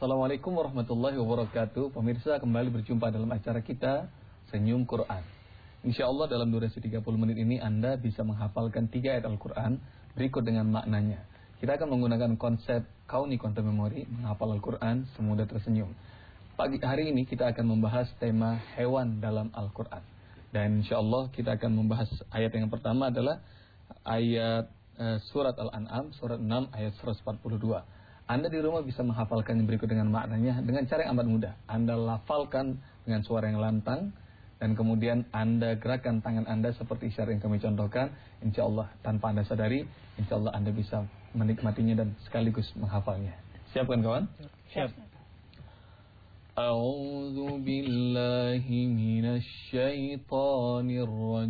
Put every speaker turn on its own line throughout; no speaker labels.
Assalamualaikum warahmatullahi wabarakatuh. Pemirsa, kembali berjumpa dalam acara kita Senyum Quran. InsyaAllah dalam durasi 30 menit ini Anda bisa menghafalkan 3 ayat Al-Quran berikut dengan maknanya. Kita akan menggunakan konsep Kauni Quantum Memory, menghafal Al-Quran semudah tersenyum. Pagi hari ini kita akan membahas tema hewan dalam Al-Quran. Dan insyaAllah kita akan membahas ayat yang pertama adalah ayat surat Al-An'am, surat 6 ayat 142. Anda di rumah bisa menghafalkan yang berikut dengan maknanya dengan cara yang amat mudah. Anda lafalkan dengan suara yang lantang dan kemudian Anda gerakkan tangan Anda seperti isyarat yang kami contohkan. InsyaAllah tanpa Anda sadari, InsyaAllah Anda bisa menikmatinya dan sekaligus menghafalnya. Siap kan kawan?
Siap.
A'udzu billahi minasy syaithanir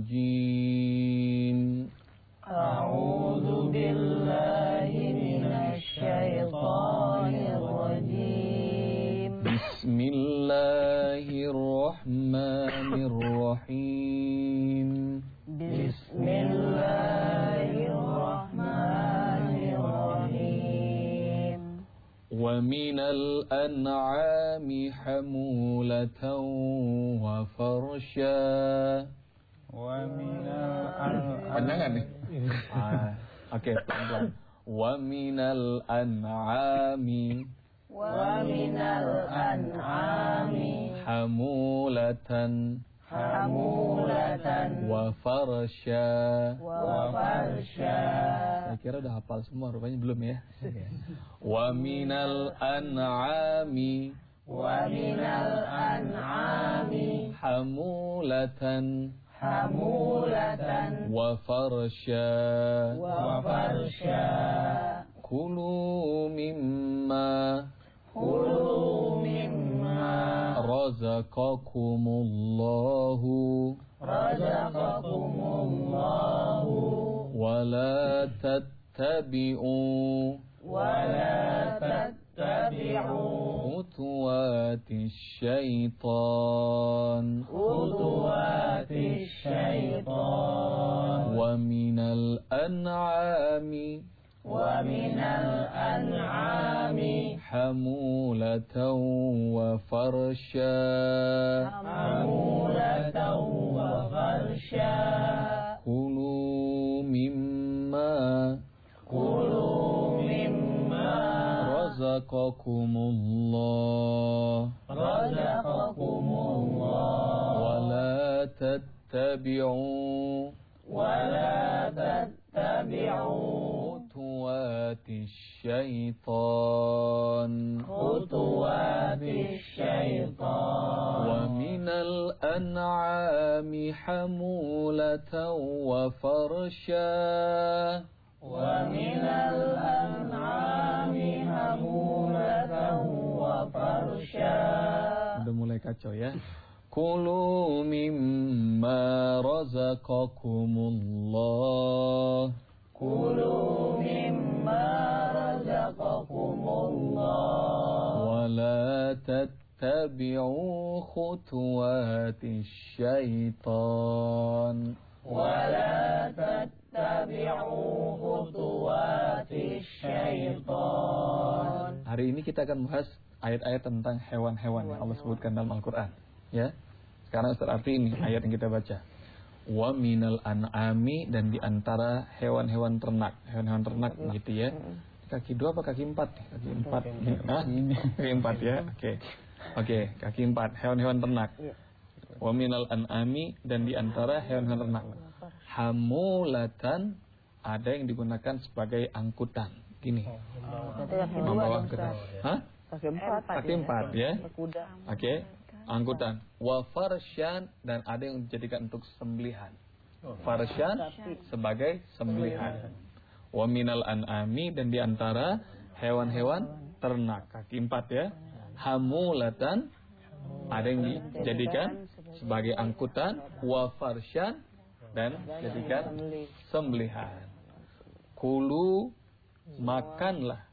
rajim.
A'udzu billahi minasy syaithanir rajim.
Bismillahirrahmanirrahim.
Bismillahirrahmanirrahim.
Wa minal an'ami hamulatan wa farsha. Panjangan nih. Oke, pelan-pelan. Wa minal an'ami hamulatan wa farsha. Saya kira udah hafal semua, rupanya belum ya. Wa minal an'ami hamulatan wa farsha. Kulu mimma razaqakumullahu wala tattabi'u khutuwatis syaitan. Wa minal an'ami hamulatan wa farsha. Kulu mimma razaqakumullah wala tattabi'u khutuwatis syaitan. Wa minal an'ami hamulatan wa farsha. Udah mulai kacau ya. Kulu mimma razaqakumullah wala tattabi'u khutuwatis syaitan. Hari ini kita akan bahas ayat-ayat tentang hewan-hewan yang Allah sebutkan dalam Al-Quran. Ya. Sekarang Ustaz Arfi ini ayat yang kita baca. Wa minal an'ami, dan di antara hewan-hewan ternak. Hewan-hewan ternak gitu ya. Kaki 2 apa kaki 4? Kaki 4. Kaki 4 ya. Oke, kaki 4 hewan-hewan ternak. Wa minal an'ami, dan di antara hewan-hewan ternak. Hamulatan, ada yang digunakan sebagai angkutan. Gini. Membawa angkutan. Hah? Kaki 4 ya. Oke. Angkutan. Wa farsyan, dan ada yang dijadikan untuk sembelihan. Farsyan sebagai sembelihan. Wa minal an'ami, dan di antara hewan-hewan ternak. Kaki 4 ya. Hamulatan, ada yang dijadikan sebagai angkutan. Wa farsyan, dan dijadikan sembelihan. Kulu, makanlah.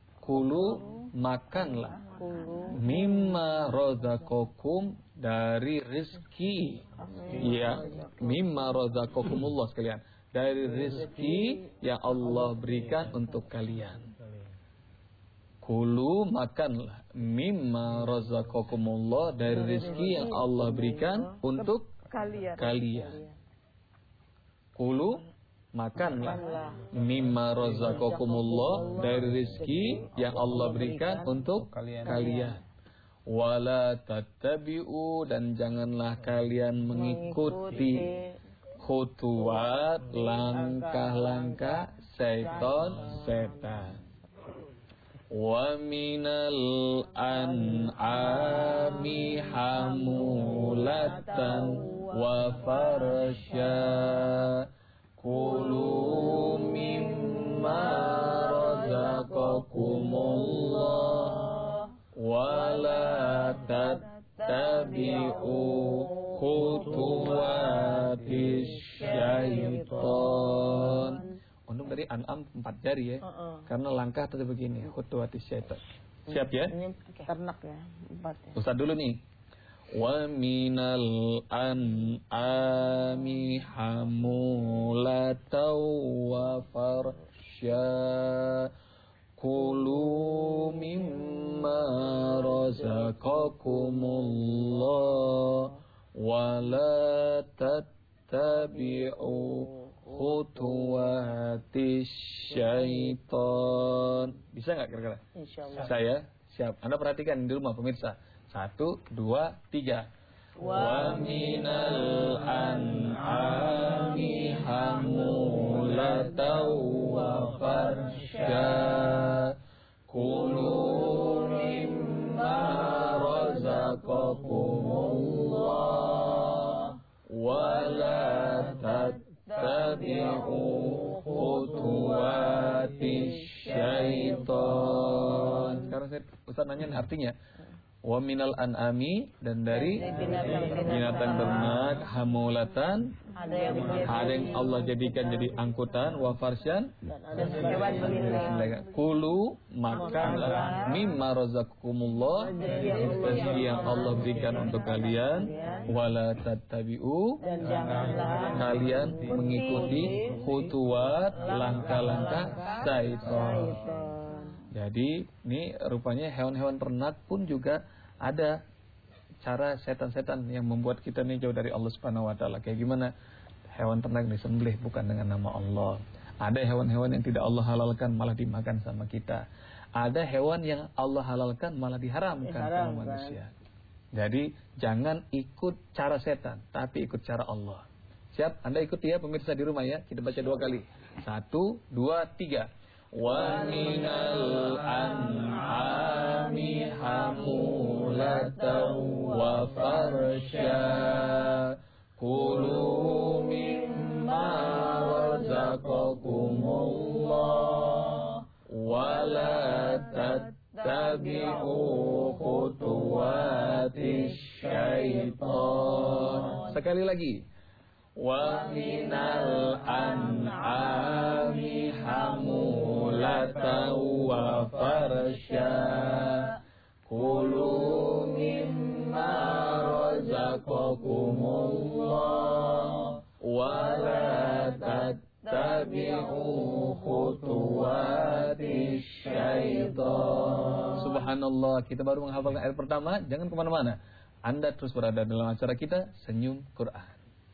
Mimma razaqakum, dari rizki. Ya, mimma razaqakumullah sekalian. Dari rizki yang Allah berikan untuk kalian. Kulu, makanlah, mimma razaqakumullah, dari rezeki yang Allah berikan untuk kalian. Kulu, makanlah, mimma razaqakumullah, dari rezeki yang Allah berikan untuk kalian. Wala tattabi'u, dan janganlah kalian mengikuti khutuwat, langkah-langkah setan. Wa minal an'ami hamulatan wa farsya, kulu mimma razaqakumullah wa la tattabi'u khutuwatis syaitan. Untung dari An'am 4 jari ya. Karena langkah tadi begini, khutuwatis syaitan. Siap ya?
Ternak ya, 4 ya.
Ustaz dulu nih. Wa minal an'ami hamulatan wa farsya, kulu mimma razaqakumullah wa la tattabi'u khutuwatis syaitan. Bisa nggak kira-kira?
Insyaallah.
Saya siap. Anda perhatikan di rumah pemirsa. 1, 2, 3. Wa minal an'ami hamulatan wa farsya, kulu mimma razaqakumullah wa la tattabi'u khutuwatis syaitan. Sekarang Ustaz nanya artinya. Wa minal an'ami, dan dari binatang ternak, hamulatan, ada yang Allah jadikan jadi angkutan, wa farsyan, kulu, makanlah, mimma razaqakumullah, rezeki yang Allah berikan untuk kalian, wala tattabi'u, kalian mengikuti khutuwat, langkah-langkah syaitan. Jadi ini rupanya hewan-hewan ternak pun juga ada cara setan-setan yang membuat kita nih jauh dari Allah Subhanahu wa taala. Kayak gimana? Hewan ternak disembelih bukan dengan nama Allah. Ada hewan-hewan yang tidak Allah halalkan malah dimakan sama kita. Ada hewan yang Allah halalkan malah diharamkan sama manusia. Jadi jangan ikut cara setan, tapi ikut cara Allah. Siap? Anda ikuti ya pemirsa di rumah ya. Kita baca 2 kali. 1, 2, 3. Wa minal an'ami hamulatan wa farsya, kulu mimma razaqakumullah wa la tattabi'u khutuwatis syaitan. Sekali lagi. Wa minal an'ami hamulatan wa farsya, kulu mimma razaqakumullah wa la tattabi'u khutuwatis syaitan. Subhanallah, kita baru menghafalkan ayat pertama. Jangan kemana-mana, Anda terus berada dalam acara kita Senyum Quran.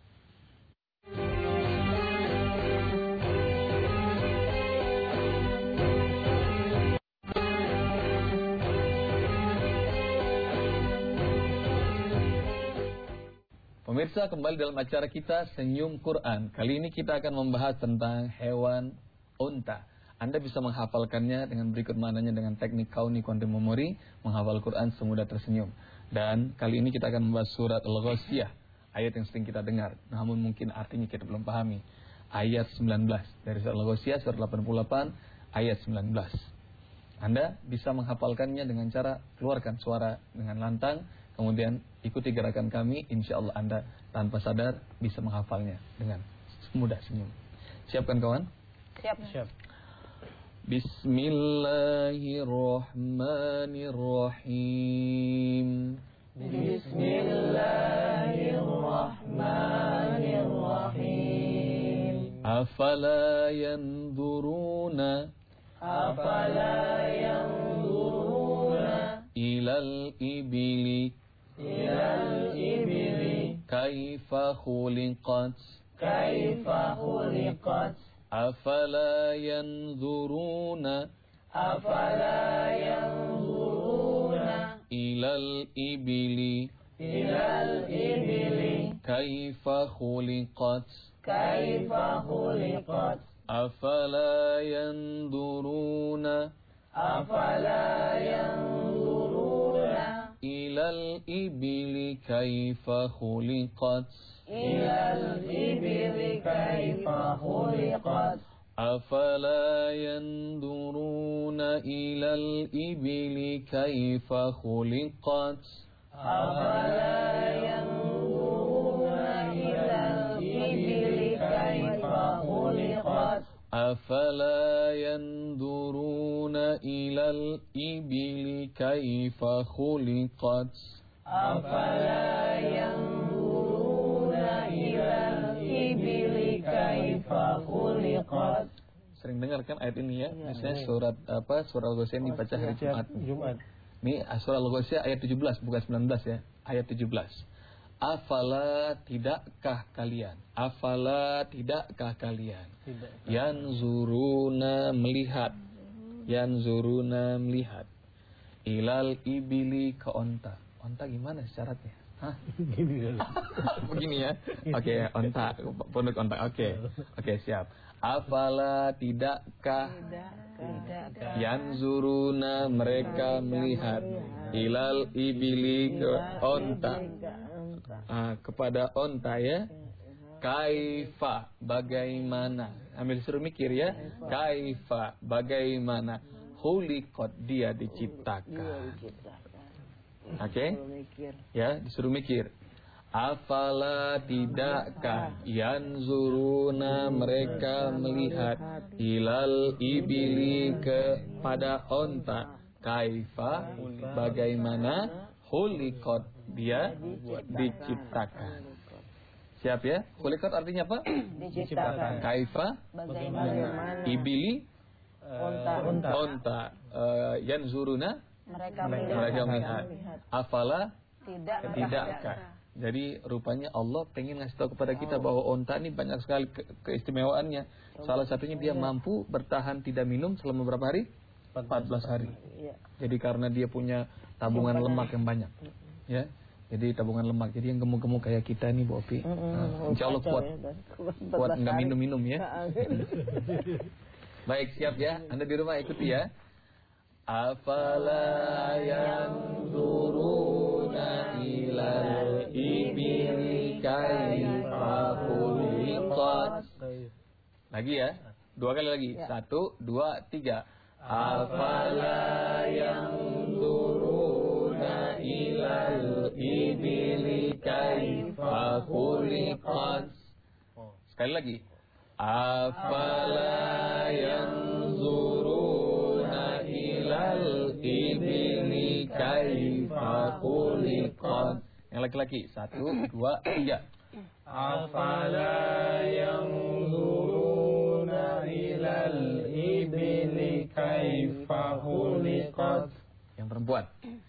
Pemirsa, kembali dalam acara kita Senyum Quran. Kali ini kita akan membahas tentang hewan unta. Anda bisa menghafalkannya dengan berikut maknanya dengan teknik kauni quantum memory, menghafal Quran semudah tersenyum. Dan kali ini kita akan membahas surat Al-Ghasyiyah, ayat yang sering kita dengar, namun mungkin artinya kita belum pahami. Ayat 19 dari surat Al-Ghasyiyah, surat 88, ayat 19. Anda bisa menghafalkannya dengan cara keluarkan suara dengan lantang, kemudian ikuti gerakan kami, insya Allah Anda tanpa sadar bisa menghafalnya dengan mudah senyum. Siapkan kawan?
Siap.
Bismillahirrahmanirrahim.
Bismillahirrahmanirrahim.
Afala yanzuruna ilal ibili kaifa khuliqat afala yanzuruna ilal ibili kaifa khuliqat afala yanzuruna ilal ibili kaifa khuliqat afala yanzuruna ilal ibili kaifa khuliqat afala yanzuruna ilal ibili kaifa khuliqat Sering dengar kan ayat ini ya? Misalnya surat surah Al-Ghasyiyah dibaca hari Jumat. Ini surah Al-Ghasyiyah ayat 17 bukan 19 ya. Ayat 17. Afala tidakkah kalian? Yanzuruna melihat. Ilal ibili ke onta. Onta gimana syaratnya? Hah? Begini ya. Oke, onta, pondok onta. Oke, siap. Afala tidakkah yanzuruna mereka melihat ilal ibili ke onta. Kepada onta ya. Kaifa bagaimana? Ambil suruh mikir ya. Kaifa bagaimana? Khuliqat dia diciptakan. Oke? Ya, disuruh mikir. Afala tidakkah yanzuruna mereka melihat ilal ibili kepada onta. Kaifa bagaimana? Khuliqat dia diciptakan. Siap ya? Khuliqat artinya apa?
Diciptakan.
Kaifa
Bagaimana?
ibili onta. Yanzuruna mereka melihat. Afala tidakkah. Jadi rupanya Allah pengen ngasih tahu kepada kita bahwa onta ini banyak sekali keistimewaannya. Salah satunya dia mampu bertahan tidak minum selama berapa hari? 14 hari. Jadi karena dia punya tabungan lemak yang banyak. Ya. Jadi tabungan lemak. Jadi yang gemuk-gemuk kayak kita nih Bu Opi. Insya Allah kuat nggak minum-minum ya. Baik, siap ya. Anda di rumah ikuti ya. Afala yanzuruna ilal ibili kaifa khuliqat. Lagi ya. 2 kali lagi. 1, 2, 3. Afala yanzuruna ilal ibili kaifa khuliqat. Sekali lagi. Afala yanzuruna ilal ibili kaifa khuliqat. Yang laki-laki 1, 2, 3.
Afala yanzuruna ilal ibili kaifa khuliqat.
Yang perempuan.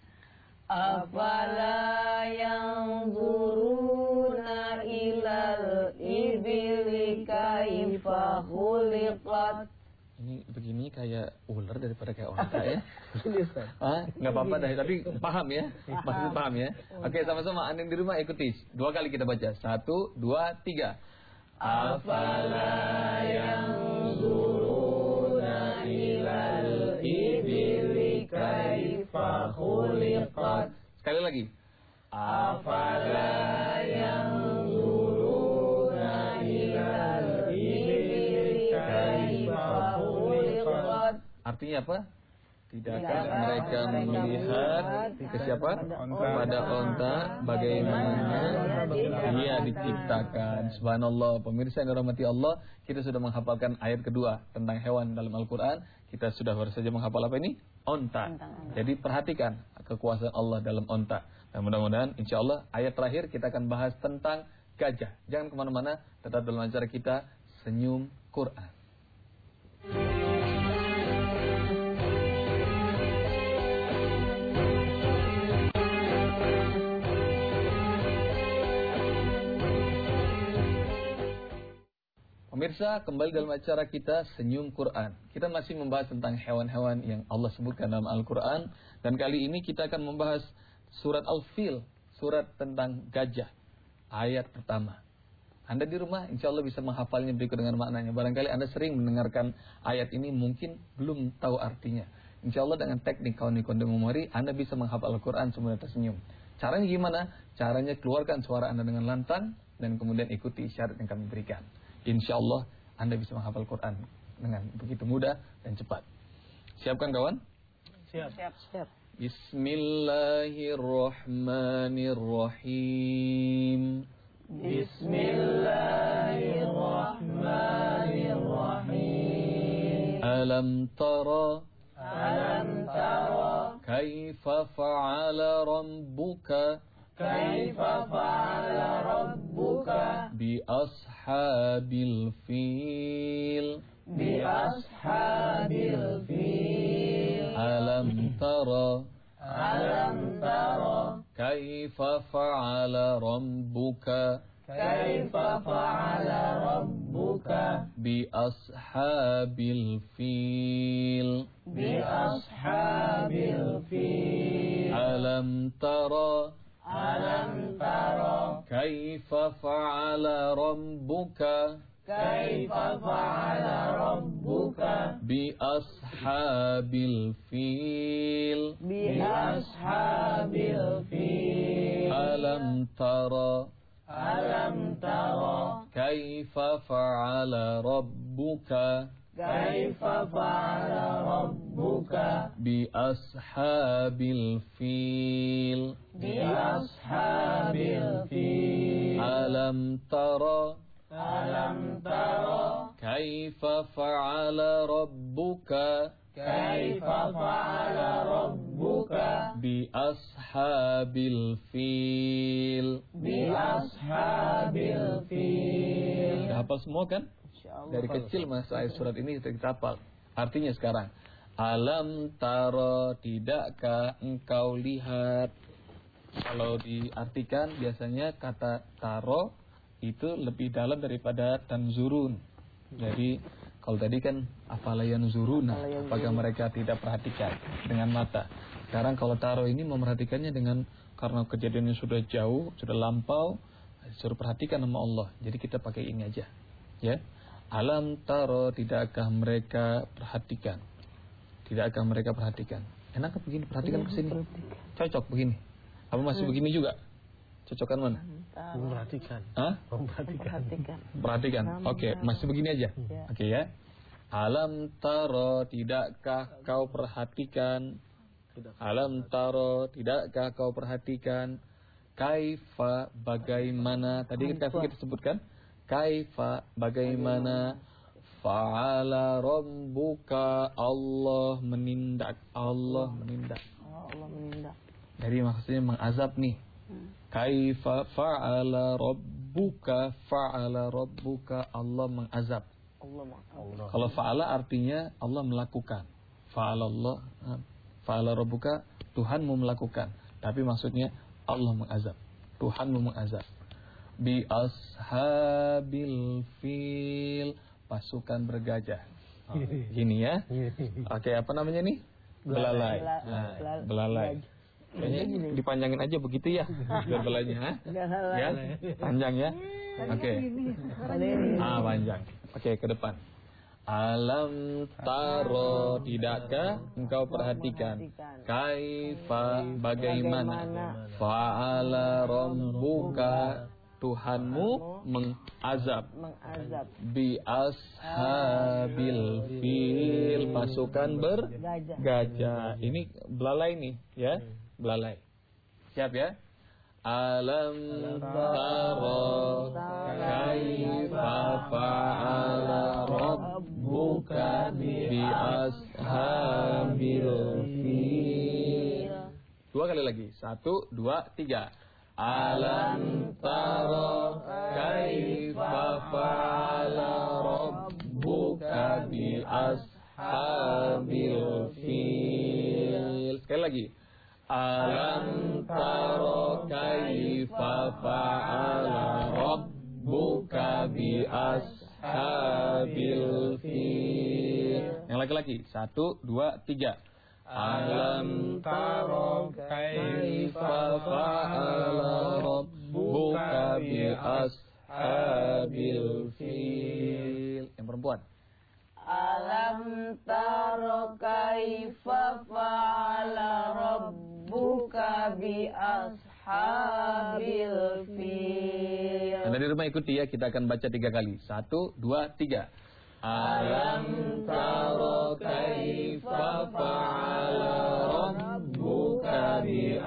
Afala yanzuruna ilal ibili kaifa khuliqat.
Ini begini kayak ular daripada kayak onta ya. Nggak apa-apa dah, tapi paham ya. Maksudnya paham ya. Oke, sama-sama Anda di rumah ikuti. 2 kali kita baca. 1, 2, 3.
Afala yanzuruna ilal ibili kaifa khuliqat.
Sekali lagi.
Afala yanzuruna ilal ibili kaifa khuliqat.
Artinya apa? Tidakkah mereka melihat ke siapa? Kepada onta bagaimana dia diciptakan. Subhanallah. Pemirsa yang dirahmati Allah, kita sudah menghafalkan ayat kedua tentang hewan dalam Al-Quran. Kita sudah baru saja menghafal apa ini? Onta. Jadi perhatikan kekuasaan Allah dalam onta. Dan mudah-mudahan insya Allah ayat terakhir kita akan bahas tentang gajah. Jangan kemana-mana, tetap dalam acara kita Senyum Quran. Pemirsa, kembali dalam acara kita Senyum Quran. Kita masih membahas tentang hewan-hewan yang Allah sebutkan dalam Al-Quran. Dan kali ini kita akan membahas surat Al-Fil, surat tentang gajah, ayat pertama. Anda di rumah insya Allah bisa menghafalnya berikut dengan maknanya. Barangkali Anda sering mendengarkan ayat ini mungkin belum tahu artinya. Insya Allah dengan teknik kauni konde memori Anda bisa menghafal Al-Quran semuanya tersenyum. Caranya gimana? Caranya keluarkan suara Anda dengan lantang dan kemudian ikuti isyarat yang kami berikan. Insya Allah Anda bisa menghafal Quran dengan begitu mudah dan cepat. Siapkan kawan?
Siap.
Bismillahirrahmanirrahim.
Bismillahirrahmanirrahim.
Alam tara kaifa fa'ala rabbuka bi ashabil fil. Alam tara kaifa fa'ala rabbuka bi ashabil fil. Alam tara kaifa fa'ala rabbuka bi ashabil fil. Alam tara kaifa fa'ala rabbuka bi ashabil fil. Alam tara kaifa fa'ala rabbuka bi ashabil fil. Sudah hafal semua kan? Dari kecil masa surat ini kita hafal. Artinya sekarang, alam taro, tidakkah engkau lihat? Kalau diartikan biasanya kata taro itu lebih dalam daripada tanzurun. Jadi kalau tadi kan afalayan zuruna, apakah mereka tidak perhatikan dengan mata. Sekarang kalau taro ini memerhatikannya dengan, karena kejadiannya sudah jauh, sudah lampau, disuruh perhatikan sama Allah. Jadi kita pakai ini aja, ya. Alam taro, tidakkah mereka perhatikan? Tidakkah mereka perhatikan? Enak begini, perhatikan ke sini. Cocok begini. Apa masih begini juga? Cocokan mana?
Memperhatikan.
Hah? Perhatikan. Oke, masih begini aja. Oke ya. Alam taro, tidakkah kau perhatikan? Alam taro, tidakkah kau perhatikan? Kaifa, bagaimana? Tadi kita sebutkan. Kaifa, bagaimana? Fa'ala rabbuka, Allah menindak. Jadi maksudnya mengazab nih. Kaifa fa'ala rabbuka, Allah mengazab. Kalau fa'ala artinya Allah melakukan. Fa'ala rabbuka, Tuhanmu melakukan. Tapi maksudnya Allah mengazab. Tuhanmu mengazab. Bi ashabil fil, pasukan bergajah. Gini ya. Oke, apa namanya nih? Belalai. Belalai. Kayaknya dipanjangin aja begitu ya. Biar belalainya. Ya, panjang ya. Oke. Panjang. Oke, ke depan. Alam taro, tidakkah engkau perhatikan? Kaifa, bagaimana? Fa'ala rabbuka, Tuhanmu mengazab. Bi ashabil fil, pasukan bergajah. Ini belalai nih, ya. Belalai. Siap ya? Alam taro kaifa fa'ala rabbuka bi ashabil fil. Dua kali lagi. 1, 2, 3. Alam taro kaifa fa'ala rabbuka bi ashabil fil. Sekali lagi. Alam taro kaifa fa'ala rabbuka bi ashabil ashabil fil. Yang laki-laki. 1, 2, 3. Alam taro kaifa fa'ala rabbuka bi ashabil fil. Yang perempuan.
Alam taro kaifa fa'ala rabbuka bi ashabil fil.
Anda di rumah ikuti ya, kita akan baca 3 kali. 1, 2, 3. Alam taro kaifa fa'ala rabbuka bi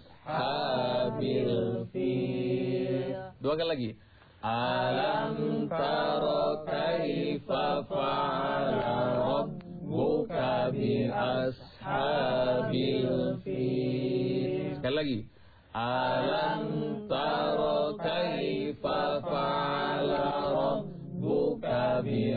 ashabil fil. 2 kali lagi. Alam taro kaifa fa'ala rabbuka bi ashabil fil. Sekali lagi. Alam taro kaifa fa'ala rabbuka bi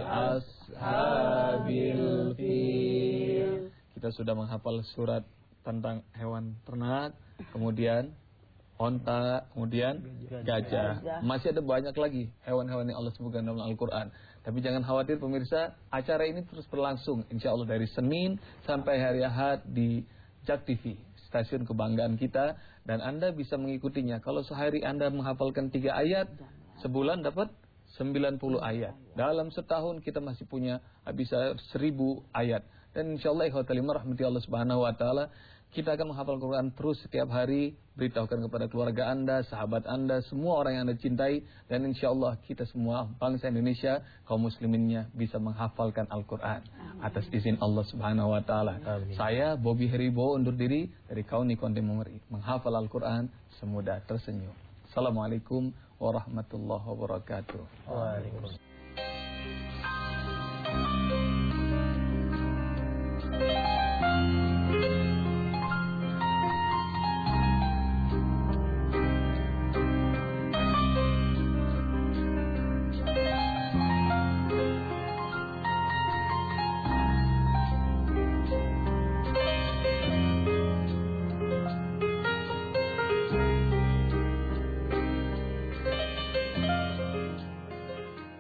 ashabil fil. Kita sudah menghafal surat tentang hewan ternak, kemudian onta, kemudian gajah. Masih ada banyak lagi hewan-hewan yang Allah sebutkan dalam Al-Quran. Tapi jangan khawatir pemirsa, acara ini terus berlangsung insya Allah dari Senin sampai hari Ahad di JAK TV, stasiun kebanggaan kita. Dan Anda bisa mengikutinya. Kalau sehari Anda menghafalkan 3 ayat, sebulan dapat 90 ayat. Dalam setahun kita masih punya bisa 1000 ayat. Dan insya Allah ikhwatalimah rahmati Allah subhanahu wa ta'ala, kita akan menghafal Quran terus setiap hari. Beritahukan kepada keluarga Anda, sahabat Anda, semua orang yang Anda cintai. Dan insya Allah kita semua bangsa Indonesia, kaum musliminnya bisa menghafalkan Al-Quran atas izin Allah subhanahu wa ta'ala. Saya Bobby Heribo undur diri dari Kauni Contemporary, menghafal Al-Quran semudah tersenyum. Assalamualaikum warahmatullahi wabarakatuh.
Waalaikumsalam.